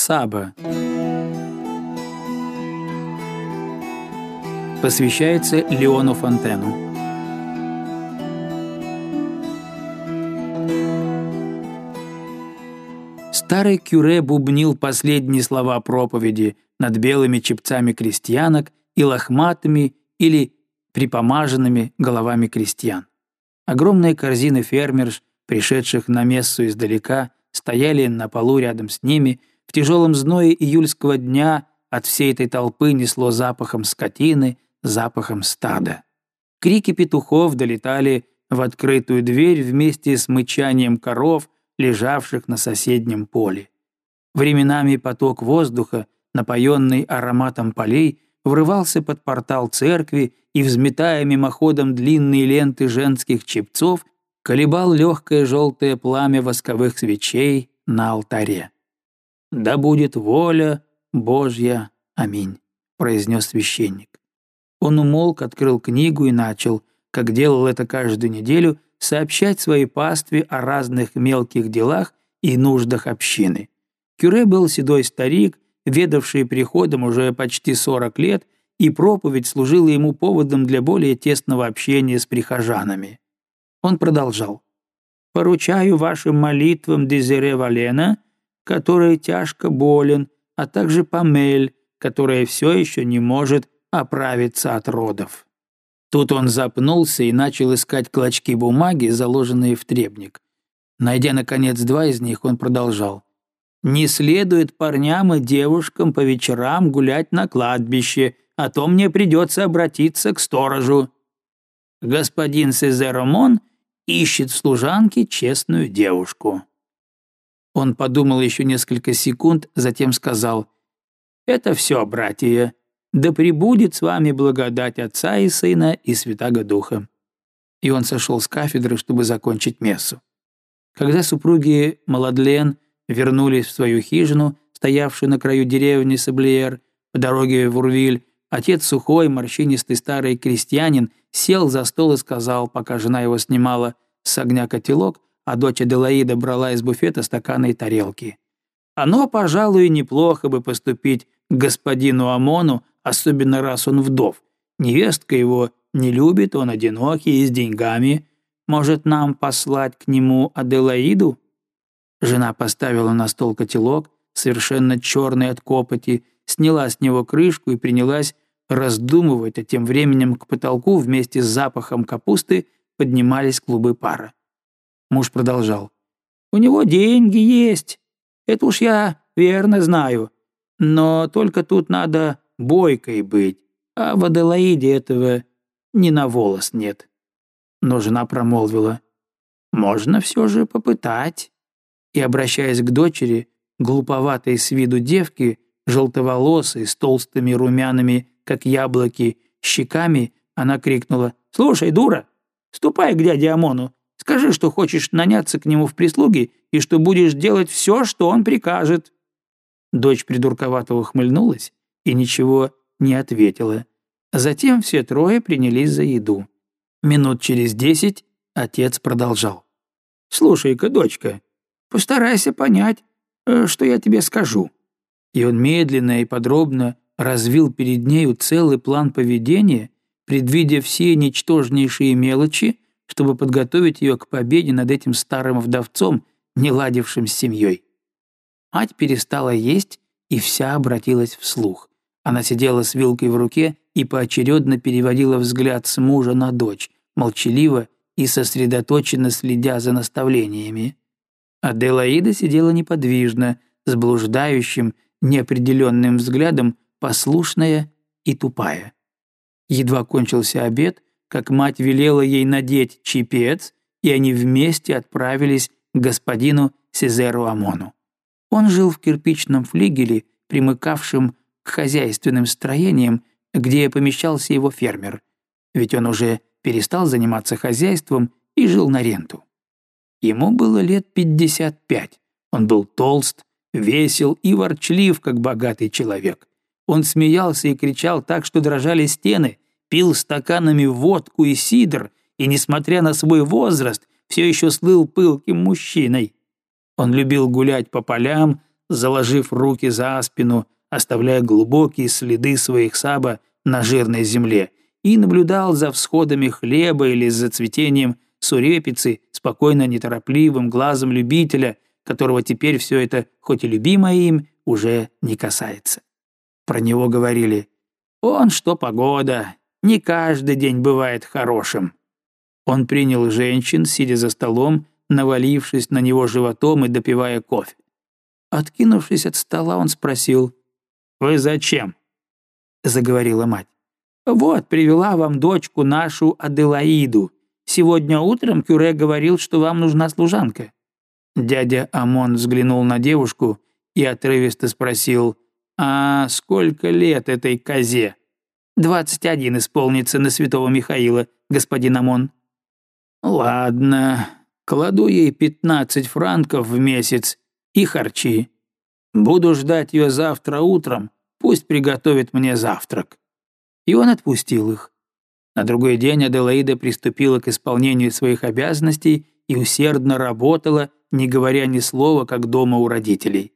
Саба. Посвящается Леону Фонтену. Старый кюре бубнил последние слова проповеди над белыми чепцами крестьянок и лохматыми или припомаженными головами крестьян. Огромные корзины фермерш, пришедших на мессу издалека, стояли на полу рядом с ними. В тяжелом зное июльского дня от всей этой толпы несло запахом скотины, запахом стада. Крики петухов долетали в открытую дверь вместе с мычанием коров, лежавших на соседнем поле. Временами поток воздуха, напоенный ароматом полей, врывался под портал церкви и, взметая мимоходом длинные ленты женских чепцов, колебал легкое желтое пламя восковых свечей на алтаре. «Да будет воля Божья. Аминь», — произнес священник. Он умолк, открыл книгу и начал, как делал это каждую неделю, сообщать своей пастве о разных мелких делах и нуждах общины. Кюре был седой старик, ведавший приходом уже почти 40 лет, и проповедь служила ему поводом для более тесного общения с прихожанами. Он продолжал. «Поручаю вашим молитвам Дезире Валена, который тяжко болен, а также Памель, которая все еще не может оправиться от родов». Тут он запнулся и начал искать клочки бумаги, заложенные в требник. Найдя, наконец, 2 из них, он продолжал. «Не следует парням и девушкам по вечерам гулять на кладбище, а то мне придется обратиться к сторожу. Господин Сезеромон ищет в служанке честную девушку». Он подумал еще несколько секунд, затем сказал. «Это все, братья. Да пребудет с вами благодать Отца и Сына и Святаго Духа». И он сошел с кафедры, чтобы закончить мессу. Когда супруги Маладлен вернулись в свою хижину, стоявшую на краю деревни Саблиер, по дороге в Урвиль, отец сухой, морщинистый старый крестьянин сел за стол и сказал, пока жена его снимала с огня котелок, а дочь Аделаида брала из буфета стаканы и тарелки. «Оно, пожалуй, неплохо бы поступить к господину Амону, особенно раз он вдов. Невестка его не любит, он одинокий и с деньгами. Может, нам послать к нему Аделаиду?» Жена поставила на стол котелок, совершенно черный от копоти, сняла с него крышку и принялась раздумывать, а тем временем к потолку вместе с запахом капусты поднимались клубы пара. Муж продолжал. «У него деньги есть, это уж я верно знаю, но только тут надо бойкой быть, а в Аделаиде этого ни на волос нет». Но жена промолвила. «Можно все же попытать». И, обращаясь к дочери, глуповатой с виду девки, желтоволосой, с толстыми румяными, как яблоки, щеками, она крикнула: «Слушай, дура, ступай к дяде Амону, скажи, что хочешь наняться к нему в прислуги и что будешь делать все, что он прикажет». Дочь придурковато ухмыльнулась и ничего не ответила. Затем все трое принялись за еду. Минут через 10 отец продолжал. «Слушай-ка, дочка, постарайся понять, что я тебе скажу». И он медленно и подробно развил перед нею целый план поведения, предвидя все ничтожнейшие мелочи, чтобы подготовить ее к победе над этим старым вдовцом, не ладившим с семьей. Мать перестала есть и вся обратилась вслух. Она сидела с вилкой в руке и поочередно переводила взгляд с мужа на дочь, молчаливо и сосредоточенно следя за наставлениями. Аделаида сидела неподвижно, с блуждающим, неопределенным взглядом, послушная и тупая. Едва кончился обед, как мать велела ей надеть чепец, и они вместе отправились к господину Сезеру Амону. Он жил в кирпичном флигеле, примыкавшем к хозяйственным строениям, где помещался его фермер, ведь он уже перестал заниматься хозяйством и жил на ренту. Ему было лет 55, он был толст, весел и ворчлив, как богатый человек. Он смеялся и кричал так, что дрожали стены, пил стаканами водку и сидр, и, несмотря на свой возраст, все еще слыл пылким мужчиной. Он любил гулять по полям, заложив руки за спину, оставляя глубокие следы своих саба на жирной земле, и наблюдал за всходами хлеба или за цветением сурепицы спокойно неторопливым глазом любителя, которого теперь все это, хоть и любимое им, уже не касается. Про него говорили: «Он что погода, не каждый день бывает хорошим». Он принял женщин, сидя за столом, навалившись на него животом и допивая кофе. Откинувшись от стола, он спросил: «Вы зачем?» — заговорила мать. «Вот, привела вам дочку нашу Аделаиду. Сегодня утром Кюре говорил, что вам нужна служанка». Дядя Амон взглянул на девушку и отрывисто спросил: «А сколько лет этой козе?» 21 исполнится на святого Михаила, господин Амон». «Ладно, кладу ей 15 франков в месяц и харчи. Буду ждать ее завтра утром, пусть приготовит мне завтрак». И он отпустил их. На другой день Аделаида приступила к исполнению своих обязанностей и усердно работала, не говоря ни слова, как дома у родителей.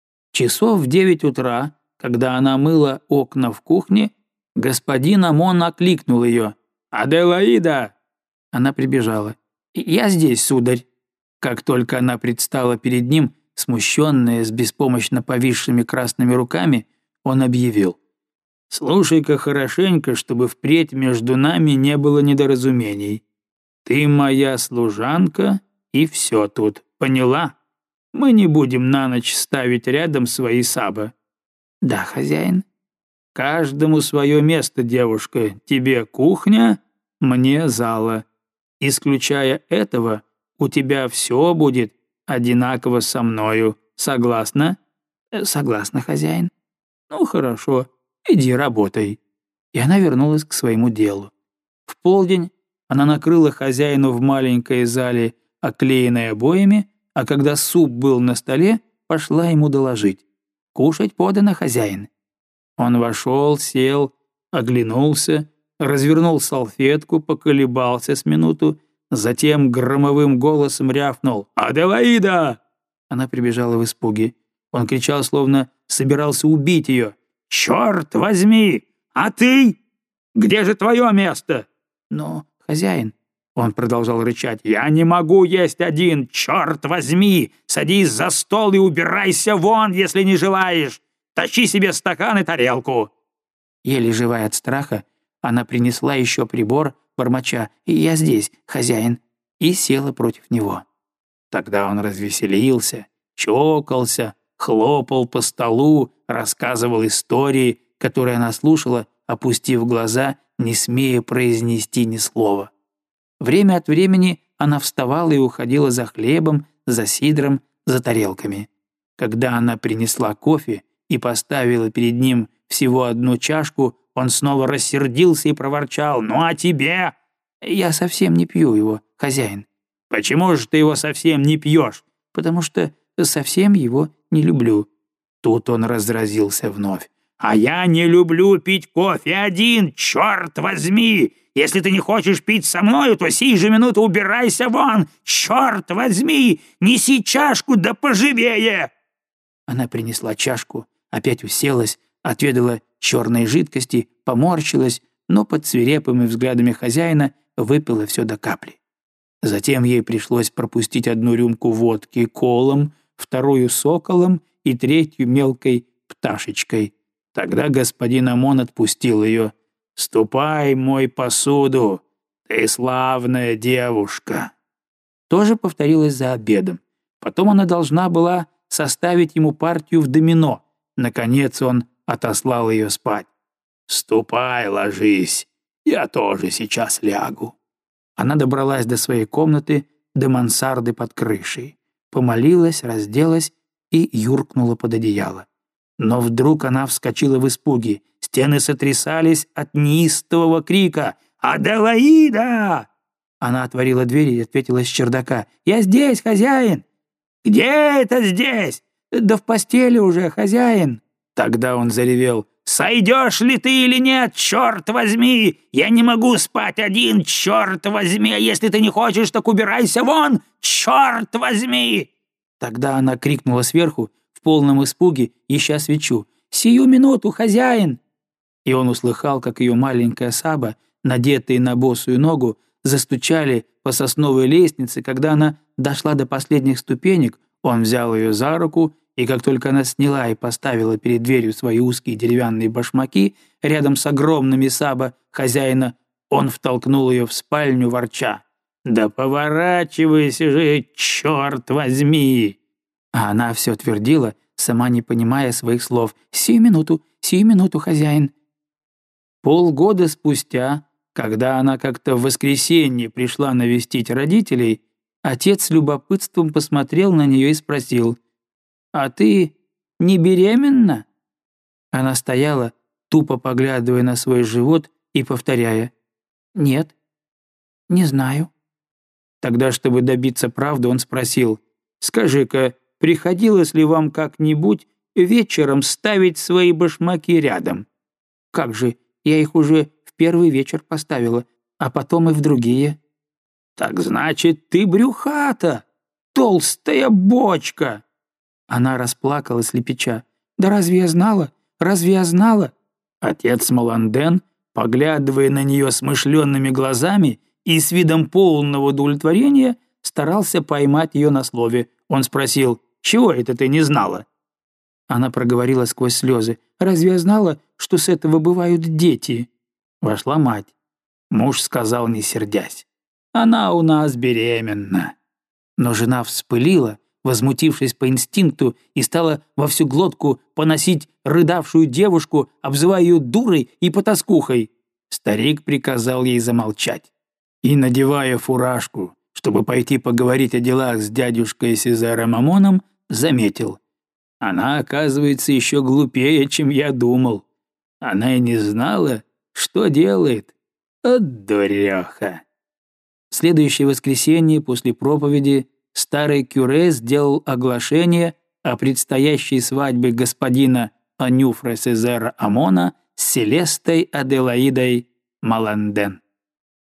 Часов в 9 утра, когда она мыла окна в кухне, господин Амон окликнул ее: «Аделаида!» Она прибежала. «Я здесь, сударь». Как только она предстала перед ним, смущенная, с беспомощно повисшими красными руками, он объявил: «Слушай-ка хорошенько, чтобы впредь между нами не было недоразумений. Ты моя служанка, и все тут, поняла? Мы не будем на ночь ставить рядом свои саба». «Да, хозяин». «Каждому свое место, девушка. Тебе кухня, мне зала. Исключая этого, у тебя все будет одинаково со мною. Согласна?» «Согласна, хозяин». «Ну, хорошо. Иди работай». И она вернулась к своему делу. В полдень она накрыла хозяину в маленькой зале, оклеенной обоями, а когда суп был на столе, пошла ему доложить: «Кушать подано, хозяин». Он вошел, сел, оглянулся, развернул салфетку, поколебался с минуту, затем громовым голосом рявкнул: «Аделаида!» Она прибежала в испуге. Он кричал, словно собирался убить ее: «Черт возьми! А ты? Где же твое место?» «Но, хозяин...» Он продолжал рычать: «Я не могу есть один! Черт возьми! Садись за стол и убирайся вон, если не желаешь! Тащи себе стакан и тарелку!» Еле живая от страха, она принесла еще прибор, бормоча: «Я здесь, хозяин», и села против него. Тогда он развеселился, чокался, хлопал по столу, рассказывал истории, которые она слушала, опустив глаза, не смея произнести ни слова. Время от времени она вставала и уходила за хлебом, за сидром, за тарелками. Когда она принесла кофе и поставила перед ним всего одну чашку, он снова рассердился и проворчал: «Ну а тебе?» «Я совсем не пью его, хозяин». «Почему же ты его совсем не пьешь?» «Потому что совсем его не люблю». Тут он разразился вновь: «А я не люблю пить кофе один, черт возьми! Если ты не хочешь пить со мною, то сей же минуту убирайся вон! Черт возьми! Неси чашку, да поживее!» Она принесла чашку, опять уселась, отведала черной жидкости, поморщилась, но под свирепыми взглядами хозяина выпила все до капли. Затем ей пришлось пропустить одну рюмку водки колом, вторую соколом и третью мелкой пташечкой. Тогда господин Амон отпустил ее. «Ступай, мой посуду, ты славная девушка». То же повторилось за обедом. Потом она должна была составить ему партию в домино. Наконец он отослал ее спать. «Ступай, ложись, я тоже сейчас лягу». Она добралась до своей комнаты, до мансарды под крышей, помолилась, разделась и юркнула под одеяло. Но вдруг она вскочила в испуге. Стены сотрясались от неистового крика: «Аделаида!» Она отворила дверь и ответила с чердака: «Я здесь, хозяин!» «Где это здесь?» «Да в постели уже, хозяин!» Тогда он заревел: «Сойдешь ли ты или нет, черт возьми! Я не могу спать один, черт возьми! А если ты не хочешь, так убирайся вон, черт возьми!» Тогда она крикнула сверху: «В полном испуге, ища свечу. «Сию минуту, хозяин!» И он услыхал, как ее маленькая саба, надетая на босую ногу, застучали по сосновой лестнице. Когда она дошла до последних ступенек, он взял ее за руку, и как только она сняла и поставила перед дверью свои узкие деревянные башмаки рядом с огромными саба хозяина, он втолкнул ее в спальню, ворча: «Да поворачивайся же, черт возьми!» А она все твердила, сама не понимая своих слов: сию минуту, хозяин». Полгода спустя, когда она как-то в воскресенье пришла навестить родителей, отец с любопытством посмотрел на нее и спросил: «А ты не беременна?» Она стояла, тупо поглядывая на свой живот и повторяя: «Нет, не знаю». Тогда, чтобы добиться правды, он спросил: «Скажи-ка, приходилось ли вам как-нибудь вечером ставить свои башмаки рядом?» «Как же, я их уже в первый вечер поставила, а потом и в другие». «Так значит, ты брюхата, толстая бочка!» Она расплакалась, лепеча: «Да разве я знала? Разве я знала?» Отец Маланден, поглядывая на нее смышленными глазами и с видом полного удовлетворения, старался поймать ее на слове. Он спросил: «Чего это ты не знала?» Она проговорила сквозь слезы: «Разве я знала, что с этого бывают дети?» Вошла мать. Муж сказал, не сердясь: «Она у нас беременна». Но жена вспылила, возмутившись по инстинкту, и стала во всю глотку поносить рыдавшую девушку, обзывая ее дурой и потаскухой. Старик приказал ей замолчать и, надевая фуражку, чтобы пойти поговорить о делах с дядюшкой Сезаром Амоном, заметил: «Она, оказывается, еще глупее, чем я думал. Она и не знала, что делает. От дуреха». В следующее воскресенье после проповеди старый кюре сделал оглашение о предстоящей свадьбе господина Анюфра Сезара Амона с Селестой Аделаидой Маланден.